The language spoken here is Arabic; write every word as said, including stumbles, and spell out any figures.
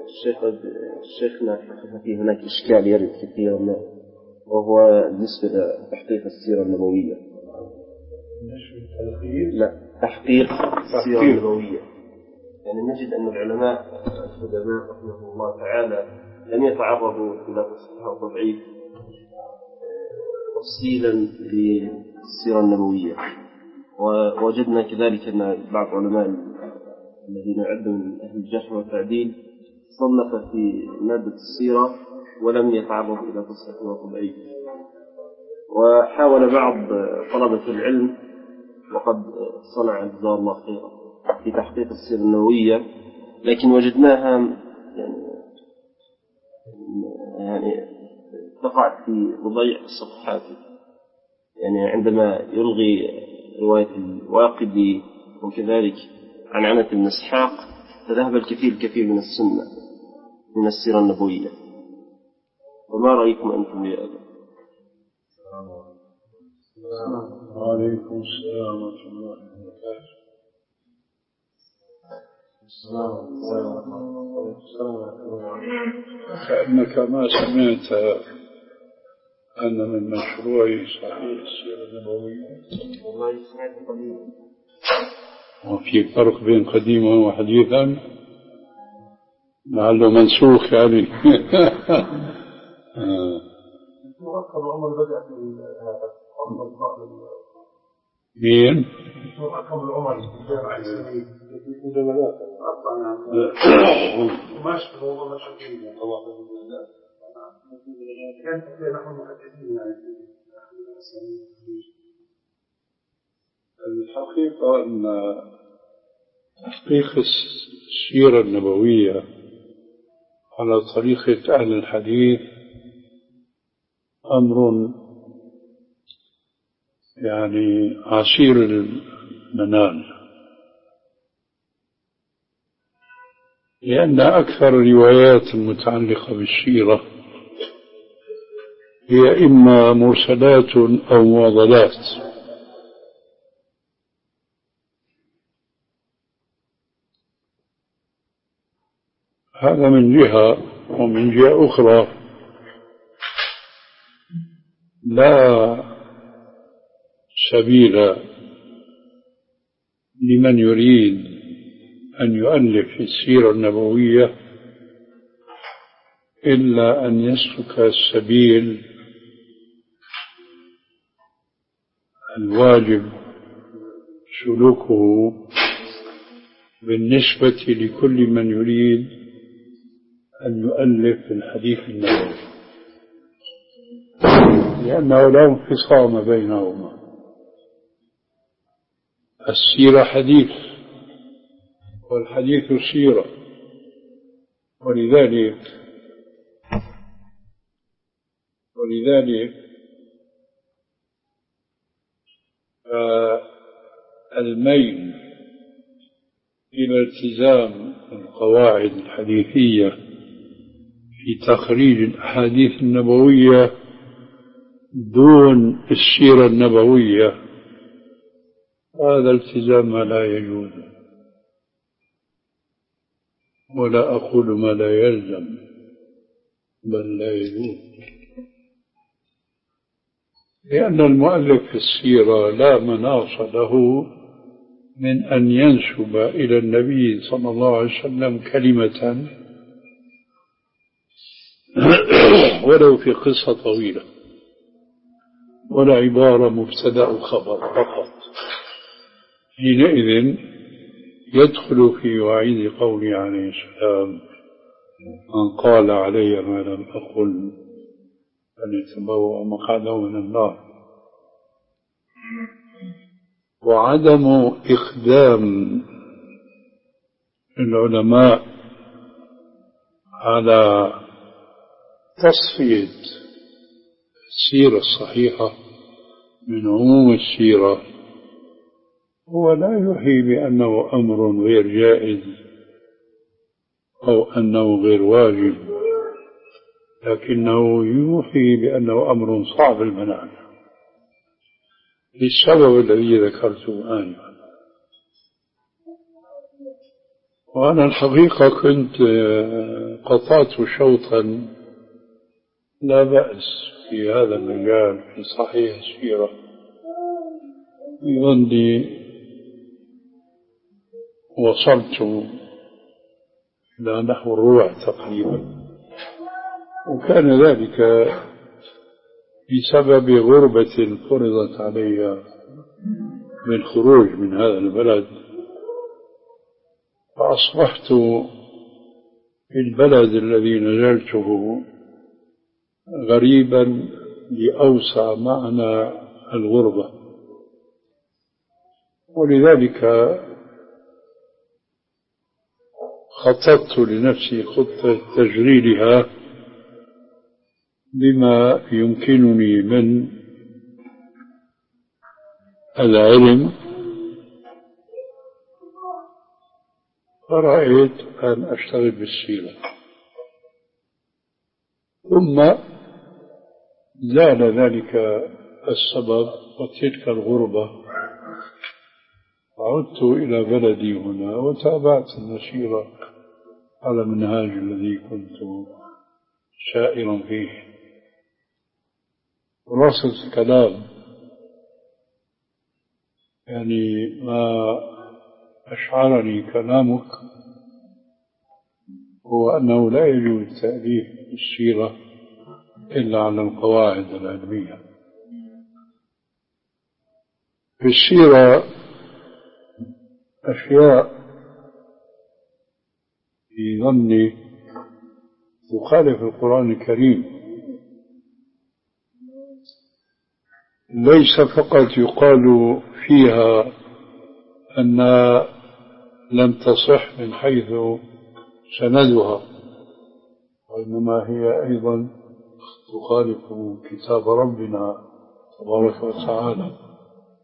الشيخ شيخنا في هناك إشكال يرد كثيرا، وهو بالنسبة لتحقيق السيرة النبوية. لا، تحقيق السيرة النبوية. يعني نجد أن العلماء القدماء رحمه الله تعالى لم يتعرضوا إلى تصحيح وتضعيف تفصيلا للسيرة النبوية. ووجدنا كذلك أن بعض علماء الذين يعدوا من أهل الجرح والتعديل صنف في مادة السيرة ولم يتعرض إلى تصحيح وتضعيف. وحاول بعض طلبة العلم وقد صنع جزاه الله خيرا في تحقيق السيرة النبوية، لكن وجدناها يعني, يعني تقع في ضيع الصفحات. يعني عندما يلغي رواية الواقدي وكذلك عن عنة بن إسحاق فذهب الكثير الكثير من السنة من السيرة النبوية. وما رأيكم أنتم بهذا؟ وعليكم السلام ورحمة الله وبركاته. كأنك ما سمعت أن من مشروع صحيح السيرة النبوية. والله سمعت قليلا. وفي فرق بين قديما وحديثا، لعله منسوخ يعني. مركب العمر بدأ في هذا مين؟ مركب العمر في الجامعة الإسلامية في مجلدات أربعة وماشي في موضوع مشاكل كان نحن محدثين يعني الحقيقة أن تحقيق السيرة النبوية على طريقة أهل الحديث أمر يعني عسير المنال، لأن أكثر الروايات المتعلقة بالسيرة هي إما مرسلات أو مواضلات. هذا من جهة، ومن جهة أخرى لا سبيل لمن يريد أن يؤلف في السيرة النبوية إلا أن يسلك السبيل الواجب سلوكه بالنسبة لكل من يريد أن يؤلف في الحديث النبوي، لأنه لا انفصام بينهما. السيرة حديث والحديث سيرة، ولذلك ولذلك الميل إلى التزام القواعد الحديثية في تخريج الأحاديث النبوية دون السيرة النبوية، هذا التزام لا يجوز، ولا أقول ما لا يلزم، بل لا يجوز، لأن المؤلف في السيرة لا مناص له من أن ينسب إلى النبي صلى الله عليه وسلم كلمة ولو في قصة طويلة، ولا عبارة مبتدأ خبر فقط. حينئذ يدخل في وعيد قوله عليه السلام: من قال علي ما لم أقل فليتبوأ مقعده من النار. وعدم إقدام العلماء على تصفية السيرة الصحيحة من عموم السيرة هو لا يوحي بأنه أمر غير جائز أو أنه غير واجب، لكنه يوحي بأنه أمر صعب المنال للسبب الذي ذكرته آنفا. وأنا الحقيقة كنت قطعت شوطا لا بأس في هذا المجال في صحيح السيرة، يظني وصلت إلى نحو الربع تقريبا، وكان ذلك بسبب غربة فرضت علي من خروج من هذا البلد، فأصبحت في البلد الذي نزلته غريبا لأوسع معنى الغربة، ولذلك خططت لنفسي خطة تجريدها بما يمكنني من العلم، فرأيت أن أشتغل بالسيرة. ثم زال ذلك السبب وتلك الغربة، عدت إلى بلدي هنا وتابعت المسيرة على المنهاج الذي كنت سائرا فيه. خلاصة الكلام يعني ما أشعرني كلامك هو أنه لا يجوز تأليف السيرة إلا على القواعد العلمية. في السيرة أشياء في ظني تخالف القرآن الكريم، ليس فقط يقال فيها أنها لم تصح من حيث سندها، وإنما هي أيضا تخالف كتاب ربنا تبارك وتعالى.